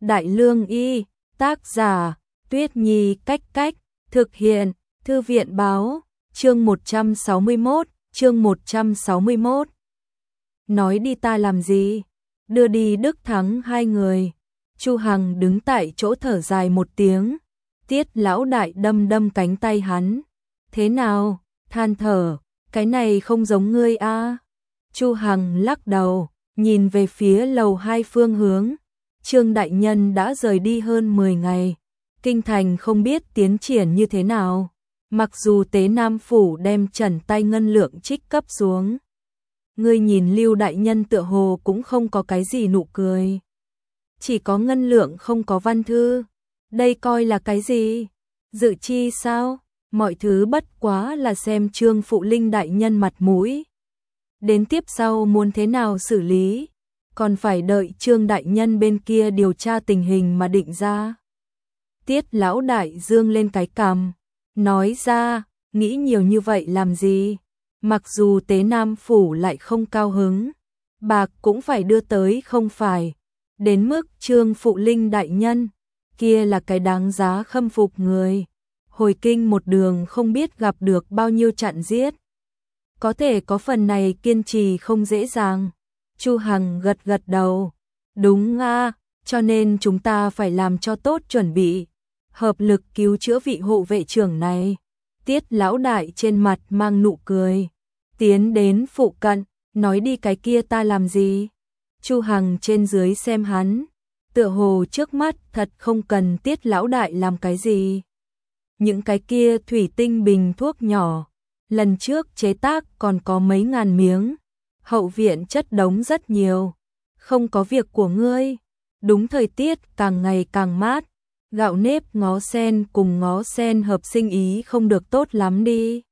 Đại Lương Y, tác giả, Tuyết Nhi Cách Cách, thực hiện, Thư viện Báo, chương 161. Nói đi ta làm gì? Đưa đi Đức Thắng hai người. Chu Hằng đứng tại chỗ thở dài một tiếng. Tiết lão đại đâm đâm cánh tay hắn. Thế nào? Than thở, cái này không giống ngươi a. Chu Hằng lắc đầu, nhìn về phía lầu 2 phương hướng. Trương đại nhân đã rời đi hơn 10 ngày. Kinh thành không biết tiến triển như thế nào. Mặc dù Tế Nam phủ đem trần tay ngân lượng trích cấp xuống. Ngươi nhìn Lưu đại nhân tựa hồ cũng không có cái gì nụ cười. Chỉ có ngân lượng không có văn thư. Đây coi là cái gì? Dự chi sao? Mọi thứ bất quá là xem Trương Phụ Linh đại nhân mặt mũi. Đến tiếp sau muốn thế nào xử lý, còn phải đợi Trương đại nhân bên kia điều tra tình hình mà định ra. Tiết lão đại dương lên cái cằm, nói ra, nghĩ nhiều như vậy làm gì? Mặc dù Tế Nam phủ lại không cao hứng, bạc cũng phải đưa tới không phải. Đến mức Trương Phụ Linh đại nhân, kia là cái đáng giá khâm phục người. Hồi kinh một đường không biết gặp được bao nhiêu trận giết. Có thể có phần này kiên trì không dễ dàng. Chu Hằng gật gật đầu. Đúng a, cho nên chúng ta phải làm cho tốt chuẩn bị. Hợp lực cứu chữa vị hộ vệ trưởng này. Tiết lão đại trên mặt mang nụ cười. Tiến đến phụ cận, nói đi cái kia ta làm gì? Chu Hằng trên dưới xem hắn. Tựa hồ trước mắt thật không cần Tiết lão đại làm cái gì. Những cái kia thủy tinh bình thuốc nhỏ, lần trước chế tác còn có mấy ngàn miếng, hậu viện chất đống rất nhiều, không có việc của ngươi. Đúng thời tiết càng ngày càng mát, gạo nếp ngó sen cùng ngó sen hợp sinh ý không được tốt lắm đi.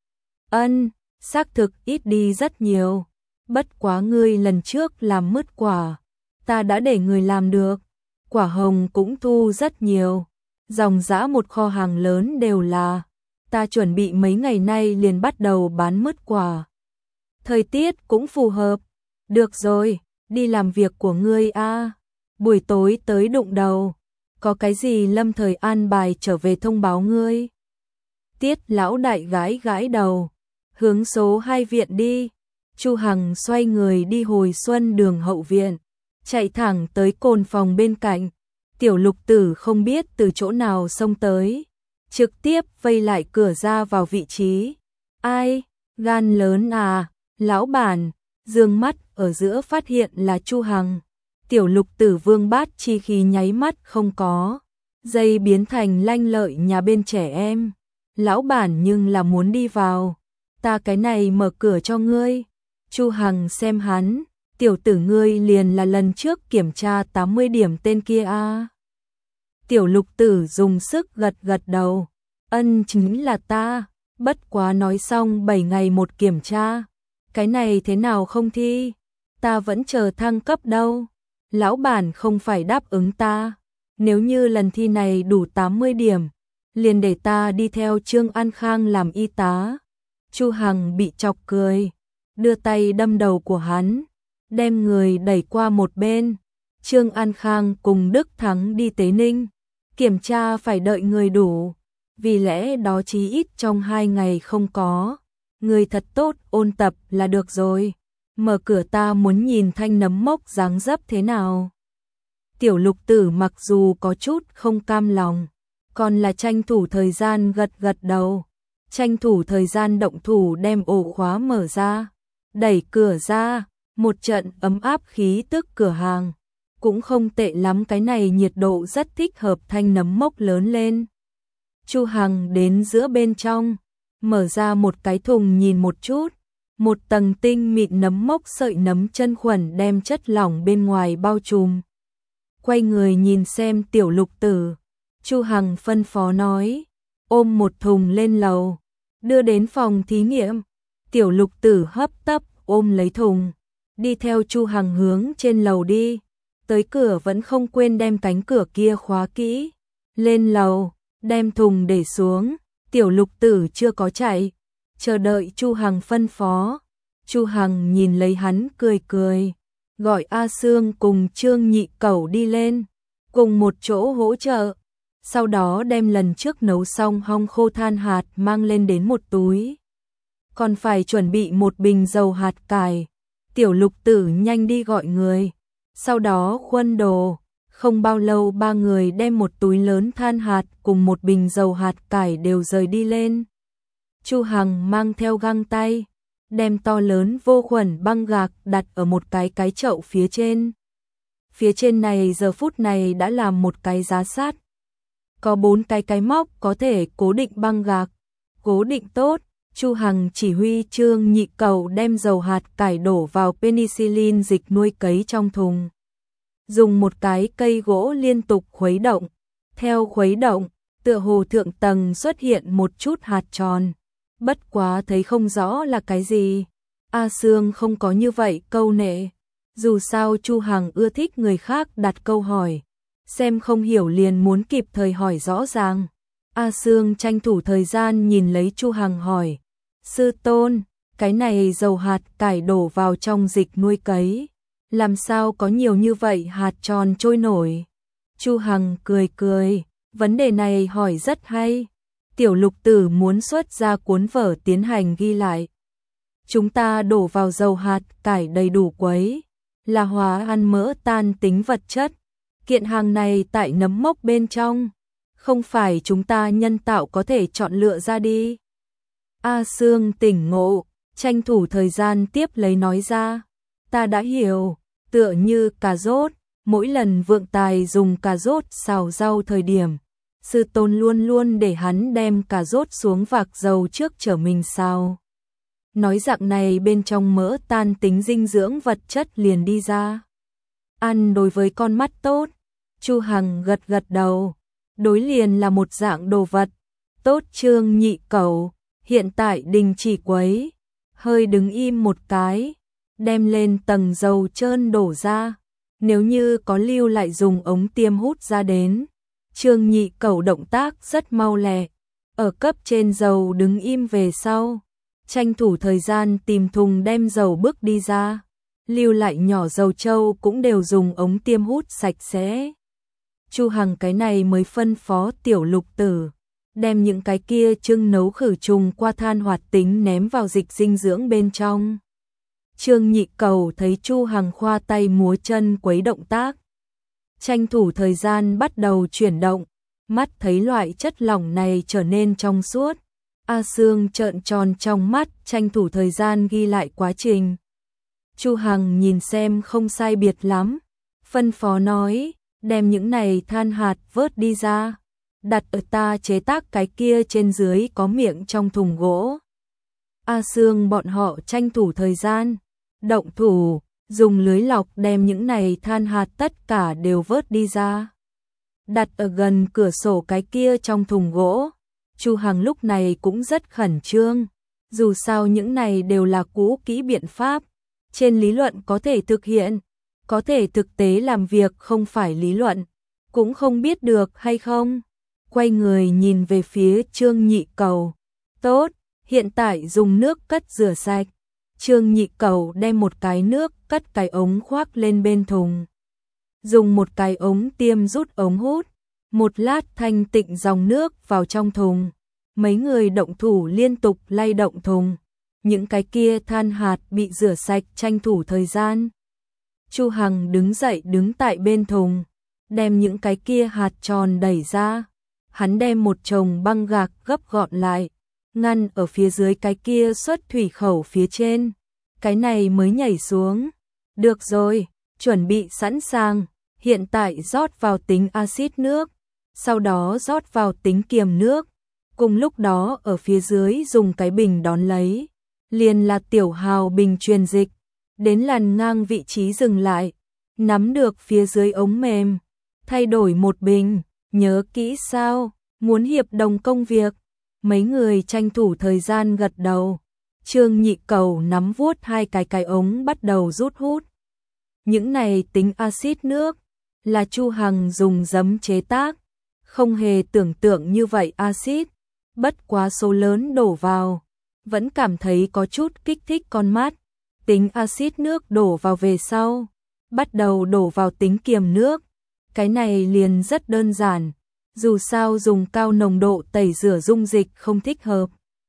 Ân, xác thực ít đi rất nhiều, bất quá ngươi lần trước làm mứt quả, ta đã để người làm được, quả hồng cũng thu rất nhiều. Dòng dã một kho hàng lớn đều là, ta chuẩn bị mấy ngày nay liền bắt đầu bán mứt quả. Thời tiết cũng phù hợp. Được rồi, đi làm việc của ngươi a. Buổi tối tới đụng đầu, có cái gì lâm thời an bài trở về thông báo ngươi. Tiết lão đại gãi gãi đầu, hướng số 2 viện đi. Chu Hằng xoay người đi hồi xuân đường hậu viện, chạy thẳng tới cồn phòng bên cạnh. Tiểu Lục Tử không biết từ chỗ nào xông tới, trực tiếp vây lại cửa ra vào vị trí. Ai, gan lớn à, lão bản, dương mắt ở giữa phát hiện là Chu Hằng. Tiểu Lục Tử vương bát chi khí nháy mắt không có, dây biến thành lanh lợi nhà bên trẻ em. Lão bản nhưng là muốn đi vào, ta cái này mở cửa cho ngươi. Chu Hằng xem hắn. Tiểu tử ngươi liền là lần trước kiểm tra 80 điểm tên kia a. Tiểu Lục Tử dùng sức gật gật đầu. Ân, chính là ta, bất quá nói xong 7 ngày một kiểm tra. Cái này thế nào không thi? Ta vẫn chờ thăng cấp đâu. Lão bản không phải đáp ứng ta. Nếu như lần thi này đủ 80 điểm, liền để ta đi theo Trương An Khang làm y tá. Chu Hằng bị chọc cười, đưa tay đâm đầu của hắn, đem người đẩy qua một bên. Trương An Khang cùng Đức Thắng đi Tế Ninh, kiểm tra phải đợi người đủ, vì lẽ đó chí ít trong 2 ngày không có. Người thật tốt ôn tập là được rồi. Mở cửa ta muốn nhìn thanh nấm mốc dáng dấp thế nào. Tiểu Lục Tử mặc dù có chút không cam lòng, còn là tranh thủ thời gian gật gật đầu. Tranh thủ thời gian động thủ đem ổ khóa mở ra, đẩy cửa ra. Một trận ấm áp khí tức cửa hàng, cũng không tệ lắm, cái này nhiệt độ rất thích hợp thanh nấm mốc lớn lên. Chu Hằng đến giữa bên trong, mở ra một cái thùng nhìn một chút, một tầng tinh mịn nấm mốc sợi nấm chân khuẩn đem chất lỏng bên ngoài bao trùm. Quay người nhìn xem Tiểu Lục Tử, Chu Hằng phân phó nói, ôm một thùng lên lầu, đưa đến phòng thí nghiệm. Tiểu Lục Tử hấp tấp ôm lấy thùng, đi theo Chu Hằng hướng trên lầu đi. Tới cửa vẫn không quên đem cánh cửa kia khóa kỹ. Lên lầu, đem thùng để xuống. Tiểu Lục Tử chưa có chạy, chờ đợi Chu Hằng phân phó. Chu Hằng nhìn lấy hắn cười cười, gọi A Sương cùng Trương Nhị Cẩu đi lên. cùng một chỗ hỗ trợ. Sau đó đem lần trước nấu xong hong khô than hạt mang lên đến một túi. Còn phải chuẩn bị một bình dầu hạt cải. Tiểu Lục Tử nhanh đi gọi người. Sau đó khuân đồ. Không bao lâu ba người đem một túi lớn than hạt cùng một bình dầu hạt cải đều rời đi lên. Chu Hằng mang theo găng tay, đem to lớn vô khuẩn băng gạc đặt ở một cái chậu phía trên. Phía trên này giờ phút này đã làm một cái giá sắt. Có 4 cái móc có thể cố định băng gạc. Cố định tốt, Chu Hằng chỉ huy Trương Nhị Cầu đem dầu hạt cải đổ vào penicillin dịch nuôi cấy trong thùng. Dùng một cái cây gỗ liên tục khuấy động. Theo khuấy động, tựa hồ thượng tầng xuất hiện một chút hạt tròn. Bất quá thấy không rõ là cái gì. A Sương không có như vậy câu nệ. Dù sao Chu Hằng ưa thích người khác đặt câu hỏi. Xem không hiểu liền muốn kịp thời hỏi rõ ràng. A Sương tranh thủ thời gian nhìn lấy Chu Hằng hỏi. Sư tôn, cái này dầu hạt cải đổ vào trong dịch nuôi cấy. Làm sao có nhiều như vậy hạt tròn trôi nổi? Chu Hằng cười cười. Vấn đề này hỏi rất hay. Tiểu Lục Tử muốn xuất ra cuốn vở tiến hành ghi lại. Chúng ta đổ vào dầu hạt cải đầy đủ quấy. Là hóa ăn mỡ tan tính vật chất. Kiện hàng này tại nấm mốc bên trong. Không phải chúng ta nhân tạo có thể chọn lựa ra đi. A Sương tỉnh ngộ, tranh thủ thời gian tiếp lấy nói ra. Ta đã hiểu, tựa như cà rốt, mỗi lần vượng tài dùng cà rốt xào rau thời điểm. Sư tôn luôn luôn để hắn đem cà rốt xuống vạc dầu trước chở mình xào. Nói dạng này bên trong mỡ tan tính dinh dưỡng vật chất liền đi ra. Ăn đối với con mắt tốt. Chu Hằng gật gật đầu. Đối liền là một dạng đồ vật. Tốt. Trương Nhị Cầu hiện tại đình chỉ quấy. Hơi đứng im một cái. Đem lên tầng dầu trơn đổ ra. Nếu như có lưu lại dùng ống tiêm hút ra đến. Trương Nhị Cầu động tác rất mau lẹ. Ở cấp trên dầu đứng im về sau. Tranh thủ thời gian tìm thùng đem dầu bước đi ra. Lưu lại nhỏ dầu trâu cũng đều dùng ống tiêm hút sạch sẽ. Chu Hằng cái này mới phân phó Tiểu Lục Tử. Đem những cái kia trưng nấu khử trùng qua than hoạt tính ném vào dịch dinh dưỡng bên trong. Trương Nhị Cầu thấy Chu Hằng khoa tay múa chân quấy động tác. Tranh thủ thời gian bắt đầu chuyển động. Mắt thấy loại chất lỏng này trở nên trong suốt. A Sương trợn tròn trong mắt, tranh thủ thời gian ghi lại quá trình. Chu Hằng nhìn xem không sai biệt lắm. Phân phó nói, đem những này than hạt vớt đi ra. Đặt ở ta chế tác cái kia trên dưới có miệng trong thùng gỗ. A Sương bọn họ tranh thủ thời gian. Động thủ, dùng lưới lọc đem những này than hạt tất cả đều vớt đi ra. Đặt ở gần cửa sổ cái kia trong thùng gỗ. Chu Hằng lúc này cũng rất khẩn trương. Dù sao những này đều là cũ kỹ biện pháp. Trên lý luận có thể thực hiện. Có thể thực tế làm việc không phải lý luận. Cũng không biết được hay không. Quay người nhìn về phía Trương Nhị Cầu. Tốt, hiện tại dùng nước cất rửa sạch. Trương Nhị Cầu đem một cái nước cất cái ống khoác lên bên thùng. Dùng một cái ống tiêm rút ống hút. Một lát thanh tịnh dòng nước vào trong thùng. Mấy người động thủ liên tục lay động thùng. Những cái kia than hạt bị rửa sạch tranh thủ thời gian. Chu Hằng đứng dậy đứng tại bên thùng. Đem những cái kia hạt tròn đẩy ra. Hắn đem một chồng băng gạc gấp gọn lại. Ngăn ở phía dưới cái kia xuất thủy khẩu phía trên. Cái này mới nhảy xuống. Được rồi, chuẩn bị sẵn sàng. Hiện tại rót vào tính axit nước. Sau đó rót vào tính kiềm nước. Cùng lúc đó ở phía dưới dùng cái bình đón lấy. Liền là tiểu hào bình truyền dịch. Đến làn ngang vị trí dừng lại. Nắm được phía dưới ống mềm. Thay đổi một bình. Nhớ kỹ sao? Muốn hiệp đồng công việc. Mấy người tranh thủ thời gian gật đầu. Trương Nhị Cầu nắm vuốt hai cái ống bắt đầu rút hút. Những này tính axit nước. Là Chu Hằng dùng giấm chế tác. Không hề tưởng tượng như vậy axit. Bất quá số lớn đổ vào. Vẫn cảm thấy có chút kích thích con mắt. Tính axit nước đổ vào về sau. Bắt đầu đổ vào tính kiềm nước. Cái này liền rất đơn giản, dù sao dùng cao nồng độ tẩy rửa dung dịch không thích hợp.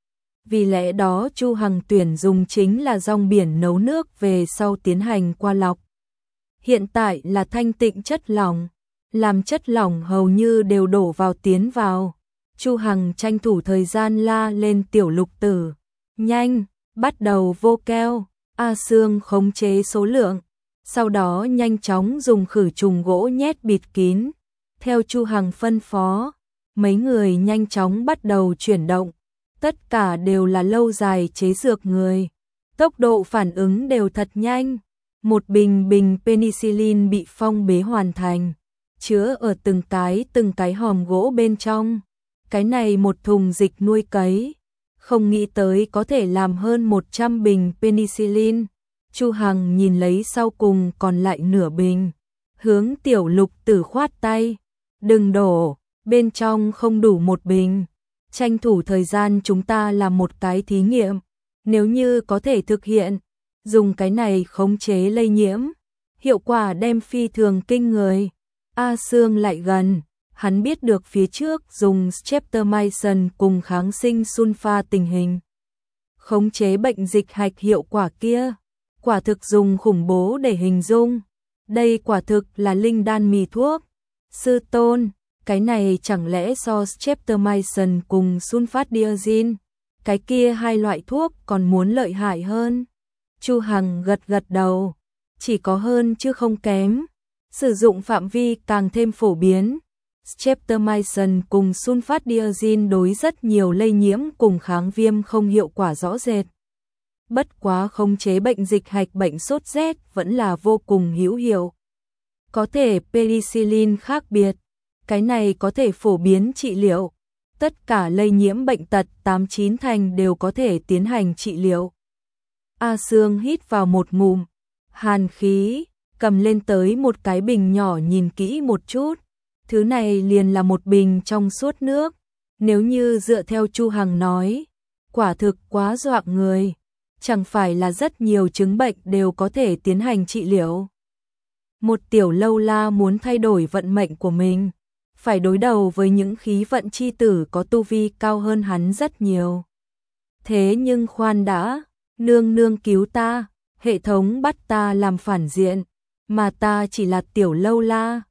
Vì lẽ đó Chu Hằng tuyển dùng chính là rong biển nấu nước về sau tiến hành qua lọc. Hiện tại là thanh tịnh chất lỏng, làm chất lỏng hầu như đều đổ vào tiến vào. Chu Hằng tranh thủ thời gian la lên Tiểu Lục Tử, nhanh, bắt đầu vô keo. A Sương khống chế số lượng, sau đó nhanh chóng dùng khử trùng gỗ nhét bịt kín. Theo Chu Hằng phân phó, mấy người nhanh chóng bắt đầu chuyển động, tất cả đều là lâu dài chế dược người. Tốc độ phản ứng đều thật nhanh, một bình penicillin bị phong bế hoàn thành, chứa ở từng cái hòm gỗ bên trong. Cái này một thùng dịch nuôi cấy, không nghĩ tới có thể làm hơn 100 bình penicillin. Chu Hằng nhìn lấy sau cùng còn lại nửa bình, hướng Tiểu Lục Tử khoát tay, đừng đổ, bên trong không đủ một bình. Tranh thủ thời gian chúng ta làm một cái thí nghiệm, nếu như có thể thực hiện, dùng cái này khống chế lây nhiễm, hiệu quả đem phi thường kinh người. A Sương lại gần, hắn biết được phía trước dùng streptomycin cùng kháng sinh sulfa tình hình khống chế bệnh dịch hạch hiệu quả kia, quả thực dùng khủng bố để hình dung. Đây quả thực là linh đan mì thuốc. Sư tôn, cái này chẳng lẽ so streptomycin cùng sulfadiazine, cái kia hai loại thuốc còn muốn lợi hại hơn? Chu Hằng gật gật đầu, chỉ có hơn chứ không kém. Sử dụng phạm vi càng thêm phổ biến. Streptomycin cùng sulfadiazine đối rất nhiều lây nhiễm cùng kháng viêm không hiệu quả rõ rệt. Bất quá khống chế bệnh dịch hạch bệnh sốt rét vẫn là vô cùng hữu hiệu. Có thể penicillin khác biệt, cái này có thể phổ biến trị liệu. Tất cả lây nhiễm bệnh tật 89 thành đều có thể tiến hành trị liệu. A Sương hít vào một ngụm hàn khí, cầm lên tới một cái bình nhỏ nhìn kỹ một chút. Thứ này liền là một bình trong suốt nước. Nếu như dựa theo Chu Hằng nói, quả thực quá dọa người. Chẳng phải là rất nhiều chứng bệnh đều có thể tiến hành trị liệu. Một tiểu lâu la muốn thay đổi vận mệnh của mình, phải đối đầu với những khí vận chi tử có tu vi cao hơn hắn rất nhiều. Thế nhưng khoan đã, nương nương cứu ta, hệ thống bắt ta làm phản diện, mà ta chỉ là tiểu lâu la,